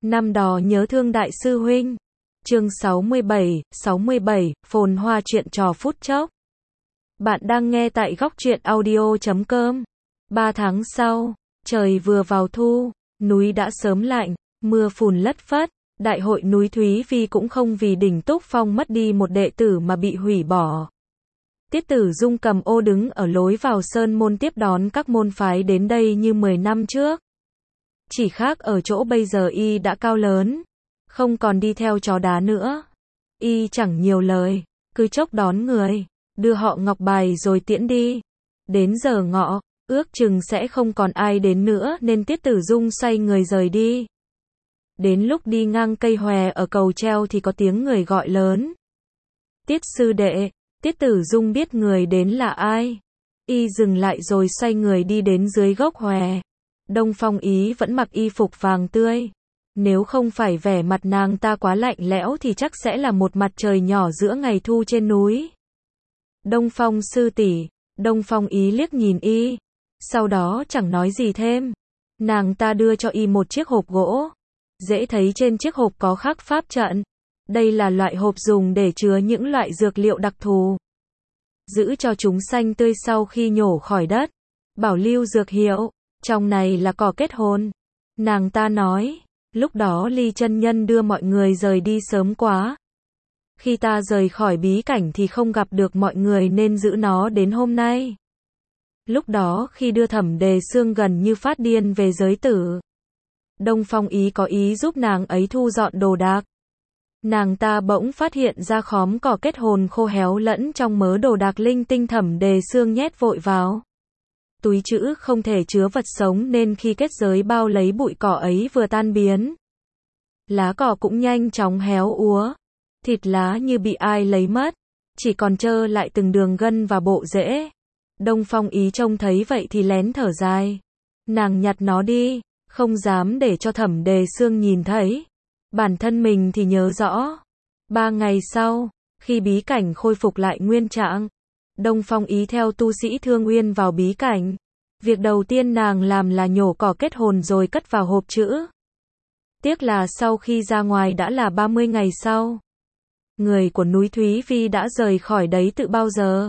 Năm đó nhớ thương đại sư huynh. Chương 67, phồn hoa chuyện trò phút chốc. Bạn đang nghe tại góc truyện audio.com. 3 tháng sau, trời vừa vào thu, núi đã sớm lạnh, mưa phùn lất phất, đại hội núi Thúy Vi cũng không vì đỉnh Túc Phong mất đi một đệ tử mà bị hủy bỏ. Tiết Tử Dung cầm ô đứng ở lối vào sơn môn tiếp đón các môn phái đến đây như 10 năm trước. Chỉ khác ở chỗ bây giờ y đã cao lớn, không còn đi theo chó đá nữa. Y chẳng nhiều lời, cứ chốc đón người, đưa họ ngọc bài rồi tiễn đi. Đến giờ ngọ, ước chừng sẽ không còn ai đến nữa nên Tiết Tử Dung xoay người rời đi. Đến lúc đi ngang cây hòe ở cầu treo thì có tiếng người gọi lớn. Tiết sư đệ. Tiết Tử Dung biết người đến là ai. Y dừng lại rồi xoay người đi đến dưới gốc hòe. Đông Phong Ý vẫn mặc y phục vàng tươi. Nếu không phải vẻ mặt nàng ta quá lạnh lẽo thì chắc sẽ là một mặt trời nhỏ giữa ngày thu trên núi. Đông Phong sư tỷ. Đông Phong Ý liếc nhìn y, sau đó chẳng nói gì thêm. Nàng ta đưa cho y một chiếc hộp gỗ. Dễ thấy trên chiếc hộp có khắc pháp trận. Đây là loại hộp dùng để chứa những loại dược liệu đặc thù, giữ cho chúng xanh tươi sau khi nhổ khỏi đất. Bảo lưu dược hiệu, trong này là cỏ kết hồn. Nàng ta nói, lúc đó Ly chân nhân đưa mọi người rời đi sớm quá. Khi ta rời khỏi bí cảnh thì không gặp được mọi người nên giữ nó đến hôm nay. Lúc đó khi đưa Thẩm Đề Xương gần như phát điên về giới tử. Đông Phong Ý có ý giúp nàng ấy thu dọn đồ đạc. Nàng ta bỗng phát hiện ra khóm cỏ kết hồn khô héo lẫn trong mớ đồ đạc linh tinh. Thẩm Đề Xương nhét vội vào túi trữ không thể chứa vật sống nên khi kết giới bao lấy bụi cỏ ấy vừa tan biến, lá cỏ cũng nhanh chóng héo úa, thịt lá như bị ai lấy mất, chỉ còn trơ lại từng đường gân và bộ rễ. Đông Phong Ý trông thấy vậy thì lén thở dài. Nàng nhặt nó đi, không dám để cho Thẩm Đề Xương nhìn thấy. Bản thân mình thì nhớ rõ. 3 ngày sau, khi bí cảnh khôi phục lại nguyên trạng, Đông Phong Ý theo tu sĩ Thương Uyên vào bí cảnh. Việc đầu tiên nàng làm là nhổ cỏ kết hồn rồi cất vào hộp trữ. Tiếc là sau khi ra ngoài đã là 30 ngày sau. Người của núi Thúy Vi đã rời khỏi đấy từ bao giờ.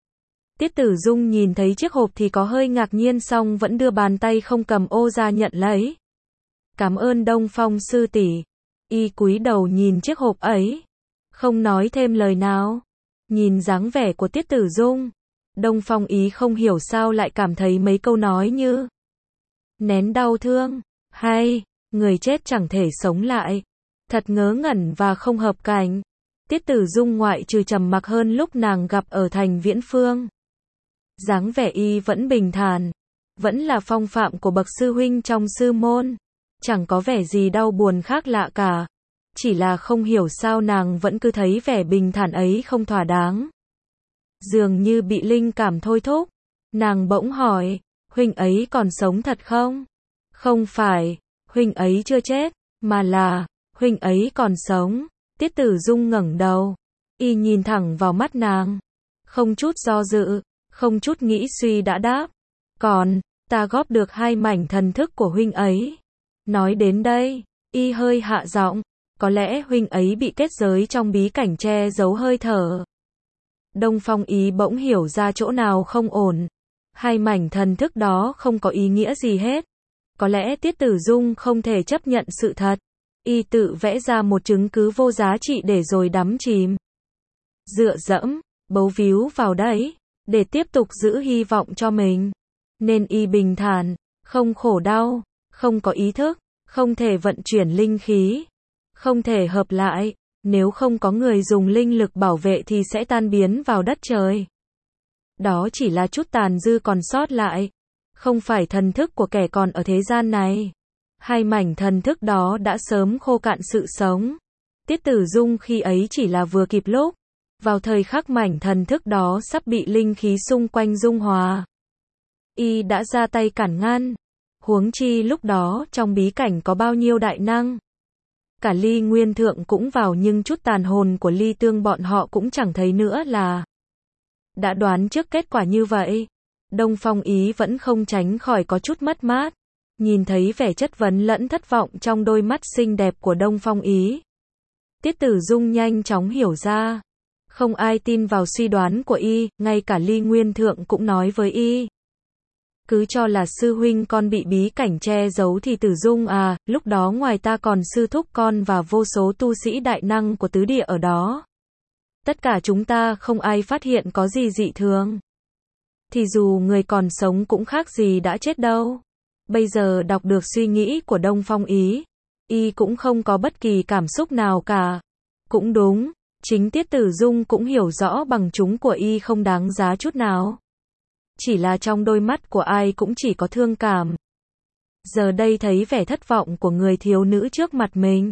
Tiết Tử Dung nhìn thấy chiếc hộp thì có hơi ngạc nhiên song vẫn đưa bàn tay không cầm ô ra nhận lấy. Cảm ơn Đông Phong sư tỷ. Y cúi đầu nhìn chiếc hộp ấy, không nói thêm lời nào. Nhìn dáng vẻ của Tiết Tử Dung, Đông Phong Ý không hiểu sao lại cảm thấy mấy câu nói như nén đau thương, hay người chết chẳng thể sống lại, thật ngớ ngẩn và không hợp cảnh. Tiết Tử Dung ngoại trừ trầm mặc hơn lúc nàng gặp ở thành Viễn Phương. Dáng vẻ y vẫn bình thản, vẫn là phong phạm của bậc sư huynh trong sư môn. Chẳng có vẻ gì đau buồn khác lạ cả. Chỉ là không hiểu sao nàng vẫn cứ thấy vẻ bình thản ấy không thỏa đáng. Dường như bị linh cảm thôi thúc. Nàng bỗng hỏi, huynh ấy còn sống thật không? Không phải, huynh ấy chưa chết, mà là, huynh ấy còn sống. Tiết Tử Dung ngẩng đầu. Y nhìn thẳng vào mắt nàng. Không chút do dự, không chút nghĩ suy đã đáp. Còn, ta góp được 2 mảnh thần thức của huynh ấy. Nói đến đây, y hơi hạ giọng, có lẽ huynh ấy bị kết giới trong bí cảnh che giấu hơi thở. Đông Phong Ý bỗng hiểu ra chỗ nào không ổn. 2 mảnh thần thức đó không có ý nghĩa gì hết. Có lẽ Tiết Tử Dung không thể chấp nhận sự thật. Y tự vẽ ra một chứng cứ vô giá trị để rồi đắm chìm, dựa dẫm, bấu víu vào đấy, để tiếp tục giữ hy vọng cho mình. Nên y bình thản, không khổ đau, không có ý thức, không thể vận chuyển linh khí, không thể hợp lại, nếu không có người dùng linh lực bảo vệ thì sẽ tan biến vào đất trời. Đó chỉ là chút tàn dư còn sót lại, không phải thần thức của kẻ còn ở thế gian này. 2 mảnh thần thức đó đã sớm khô cạn sự sống. Tiết Tử Dung khi ấy chỉ là vừa kịp lúc, vào thời khắc mảnh thần thức đó sắp bị linh khí xung quanh dung hòa, y đã ra tay cản ngăn. Huống chi lúc đó trong bí cảnh có bao nhiêu đại năng. Cả Ly Nguyên Thượng cũng vào nhưng chút tàn hồn của Ly Tương bọn họ cũng chẳng thấy nữa là đã đoán trước kết quả như vậy. Đông Phong Ý vẫn không tránh khỏi có chút mất mát. Nhìn thấy vẻ chất vấn lẫn thất vọng trong đôi mắt xinh đẹp của Đông Phong Ý, Tiết Tử Dung nhanh chóng hiểu ra. Không ai tin vào suy đoán của y, ngay cả Ly Nguyên Thượng cũng nói với y. Cứ cho là sư huynh con bị bí cảnh che giấu thì Tử Dung à, lúc đó ngoài ta còn sư thúc con và vô số tu sĩ đại năng của tứ địa ở đó. Tất cả chúng ta không ai phát hiện có gì dị thường. Thì dù người còn sống cũng khác gì đã chết đâu. Bây giờ đọc được suy nghĩ của Đông Phong Ý, y cũng không có bất kỳ cảm xúc nào cả. Cũng đúng, chính Tiết Tử Dung cũng hiểu rõ bằng chúng của y không đáng giá chút nào. Chỉ là trong đôi mắt của ai cũng chỉ có thương cảm. Giờ đây thấy vẻ thất vọng của người thiếu nữ trước mặt mình,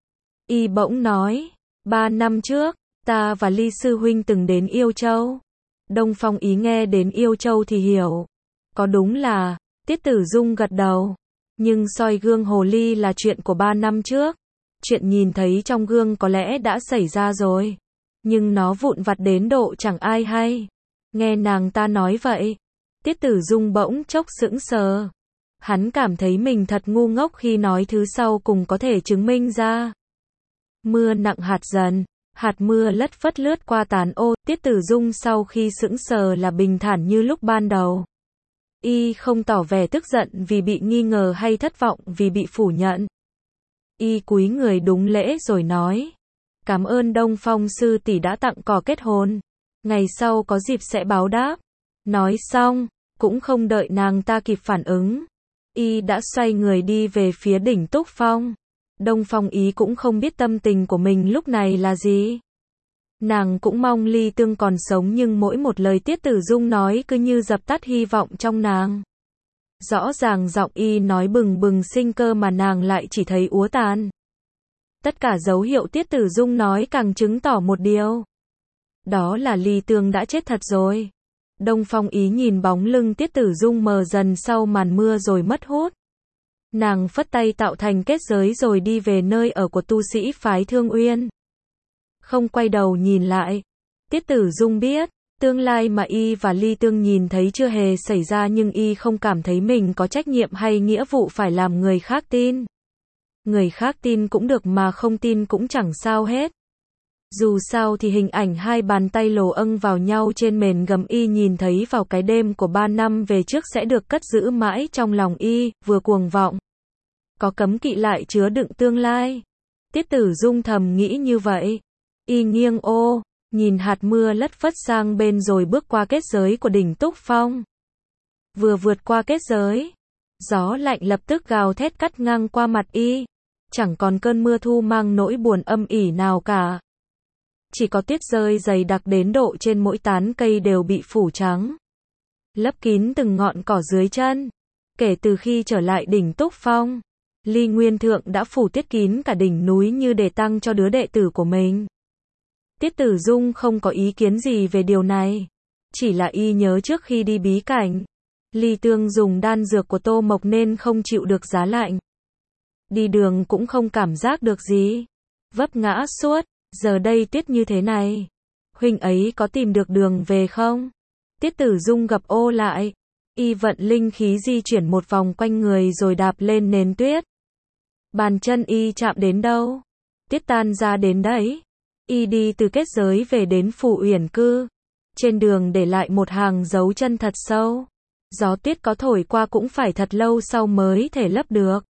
y bỗng nói, 3 năm trước, ta và Ly sư huynh từng đến Yêu Châu. Đông Phong Ý nghe đến Yêu Châu thì hiểu. Có đúng là, Tiết Tử Dung gật đầu. Nhưng soi gương hồ ly là chuyện của 3 năm trước. Chuyện nhìn thấy trong gương có lẽ đã xảy ra rồi. Nhưng nó vụn vặt đến độ chẳng ai hay. Nghe nàng ta nói vậy, Tiết Tử Dung bỗng chốc sững sờ. Hắn cảm thấy mình thật ngu ngốc khi nói thứ sau cùng có thể chứng minh ra. Mưa nặng hạt dần, hạt mưa lất phất lướt qua tán ô. Tiết Tử Dung sau khi sững sờ là bình thản như lúc ban đầu. Y không tỏ vẻ tức giận vì bị nghi ngờ hay thất vọng vì bị phủ nhận. Y cúi người đúng lễ rồi nói, cảm ơn Đông Phong sư tỷ đã tặng cỏ kết hôn. Ngày sau có dịp sẽ báo đáp. Nói xong, cũng không đợi nàng ta kịp phản ứng, y đã xoay người đi về phía đỉnh Túc Phong. Đông Phong Ý cũng không biết tâm tình của mình lúc này là gì. Nàng cũng mong Ly Tương còn sống nhưng mỗi một lời Tiết Tử Dung nói cứ như dập tắt hy vọng trong nàng. Rõ ràng giọng y nói bừng bừng sinh cơ mà nàng lại chỉ thấy úa tàn. Tất cả dấu hiệu Tiết Tử Dung nói càng chứng tỏ một điều. Đó là Ly Tương đã chết thật rồi. Đông Phong Ý nhìn bóng lưng Tiết Tử Dung mờ dần sau màn mưa rồi mất hút. Nàng phất tay tạo thành kết giới rồi đi về nơi ở của tu sĩ phái Thương Uyên. Không quay đầu nhìn lại. Tiết Tử Dung biết, tương lai mà y và Ly Tương nhìn thấy chưa hề xảy ra nhưng y không cảm thấy mình có trách nhiệm hay nghĩa vụ phải làm người khác tin. Người khác tin cũng được mà không tin cũng chẳng sao hết. Dù sao thì hình ảnh hai bàn tay lồ âng vào nhau trên mền gấm y nhìn thấy vào cái đêm của 3 năm về trước sẽ được cất giữ mãi trong lòng y, vừa cuồng vọng. Có cấm kỵ lại chứa đựng tương lai. Tiết Tử Dung thầm nghĩ như vậy. Y nghiêng ô, nhìn hạt mưa lất phất sang bên rồi bước qua kết giới của đỉnh Túc Phong. Vừa vượt qua kết giới, gió lạnh lập tức gào thét cắt ngang qua mặt y. Chẳng còn cơn mưa thu mang nỗi buồn âm ỉ nào cả. Chỉ có tuyết rơi dày đặc đến độ trên mỗi tán cây đều bị phủ trắng, lấp kín từng ngọn cỏ dưới chân. Kể từ khi trở lại đỉnh Túc Phong, Ly Nguyên Thượng đã phủ tuyết kín cả đỉnh núi như để tăng cho đứa đệ tử của mình. Tiết Tử Dung không có ý kiến gì về điều này. Chỉ là y nhớ trước khi đi bí cảnh, Ly Tương dùng đan dược của Tô Mộc nên không chịu được giá lạnh. Đi đường cũng không cảm giác được gì. Vấp ngã suốt. Giờ đây tuyết như thế này, huynh ấy có tìm được đường về không? Tiết Tử Dung gập ô lại. Y vận linh khí di chuyển một vòng quanh người rồi đạp lên nền tuyết. Bàn chân y chạm đến đâu, tuyết tan ra đến đấy. Y đi từ kết giới về đến phủ Uyển Cư. Trên đường để lại một hàng dấu chân thật sâu. Gió tuyết có thổi qua cũng phải thật lâu sau mới thể lấp được.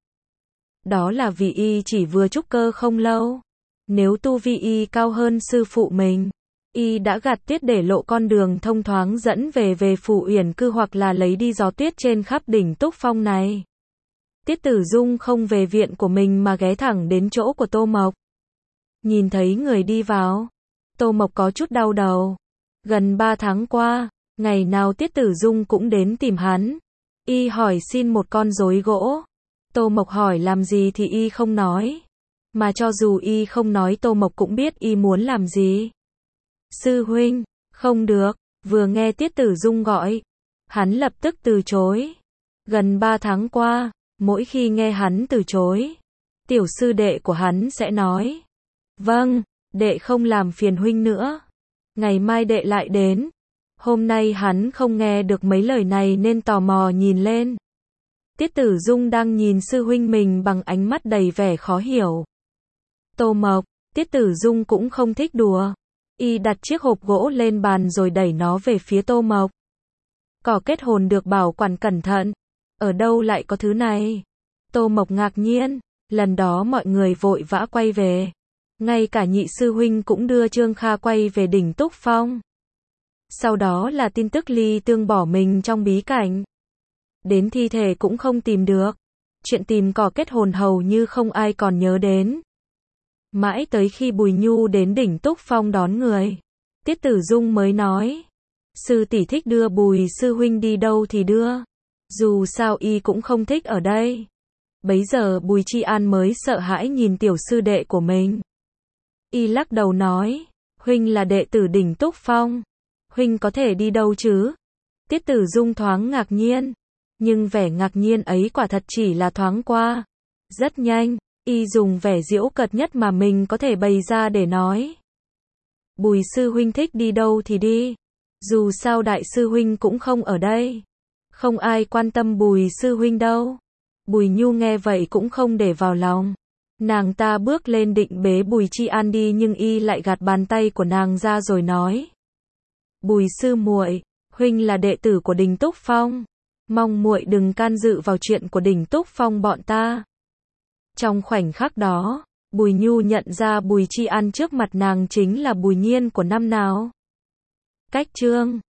Đó là vì y chỉ vừa trúc cơ không lâu. Nếu tu vi y cao hơn sư phụ mình, y đã gạt tuyết để lộ con đường thông thoáng dẫn về phủ Uyển Cư hoặc là lấy đi gió tuyết trên khắp đỉnh Túc Phong này. Tiết Tử Dung không về viện của mình mà ghé thẳng đến chỗ của Tô Mộc. Nhìn thấy người đi vào, Tô Mộc có chút đau đầu. Gần 3 tháng qua, ngày nào Tiết Tử Dung cũng đến tìm hắn. Y hỏi xin một con rối gỗ. Tô Mộc hỏi làm gì thì y không nói. Mà cho dù y không nói Tô Mộc cũng biết y muốn làm gì. Sư huynh, không được. Vừa nghe Tiết Tử Dung gọi, hắn lập tức từ chối. Gần 3 tháng qua, mỗi khi nghe hắn từ chối, tiểu sư đệ của hắn sẽ nói, vâng, đệ không làm phiền huynh nữa. Ngày mai đệ lại đến. Hôm nay hắn không nghe được mấy lời này nên tò mò nhìn lên. Tiết Tử Dung đang nhìn sư huynh mình bằng ánh mắt đầy vẻ khó hiểu. Tô Mộc, Tiết Tử Dung cũng không thích đùa. Y đặt chiếc hộp gỗ lên bàn rồi đẩy nó về phía Tô Mộc. Cỏ kết hồn được bảo quản cẩn thận. Ở đâu lại có thứ này? Tô Mộc ngạc nhiên. Lần đó mọi người vội vã quay về. Ngay cả nhị sư huynh cũng đưa Trương Kha quay về đỉnh Túc Phong. Sau đó là tin tức Ly Tương bỏ mình trong bí cảnh. Đến thi thể cũng không tìm được. Chuyện tìm cỏ kết hồn hầu như không ai còn nhớ đến. Mãi tới khi Bùi Nhu đến đỉnh Túc Phong đón người, Tiết Tử Dung mới nói. Sư tỷ thích đưa Bùi sư huynh đi đâu thì đưa. Dù sao y cũng không thích ở đây. Bấy giờ Bùi Chi An mới sợ hãi nhìn tiểu sư đệ của mình. Y lắc đầu nói. Huynh là đệ tử đỉnh Túc Phong. Huynh có thể đi đâu chứ? Tiết Tử Dung thoáng ngạc nhiên. Nhưng vẻ ngạc nhiên ấy quả thật chỉ là thoáng qua. Rất nhanh, y dùng vẻ giễu cợt nhất mà mình có thể bày ra để nói. Bùi sư huynh thích đi đâu thì đi. Dù sao đại sư huynh cũng không ở đây. Không ai quan tâm Bùi sư huynh đâu. Bùi Nhu nghe vậy cũng không để vào lòng. Nàng ta bước lên định bế Bùi Chi An đi nhưng y lại gạt bàn tay của nàng ra rồi nói. Bùi sư muội, huynh là đệ tử của đỉnh Túc Phong. Mong muội đừng can dự vào chuyện của đỉnh Túc Phong bọn ta. Trong khoảnh khắc đó, Bùi Nhu nhận ra Bùi Chi An trước mặt nàng chính là Bùi Nhiên của năm nào. Cách chương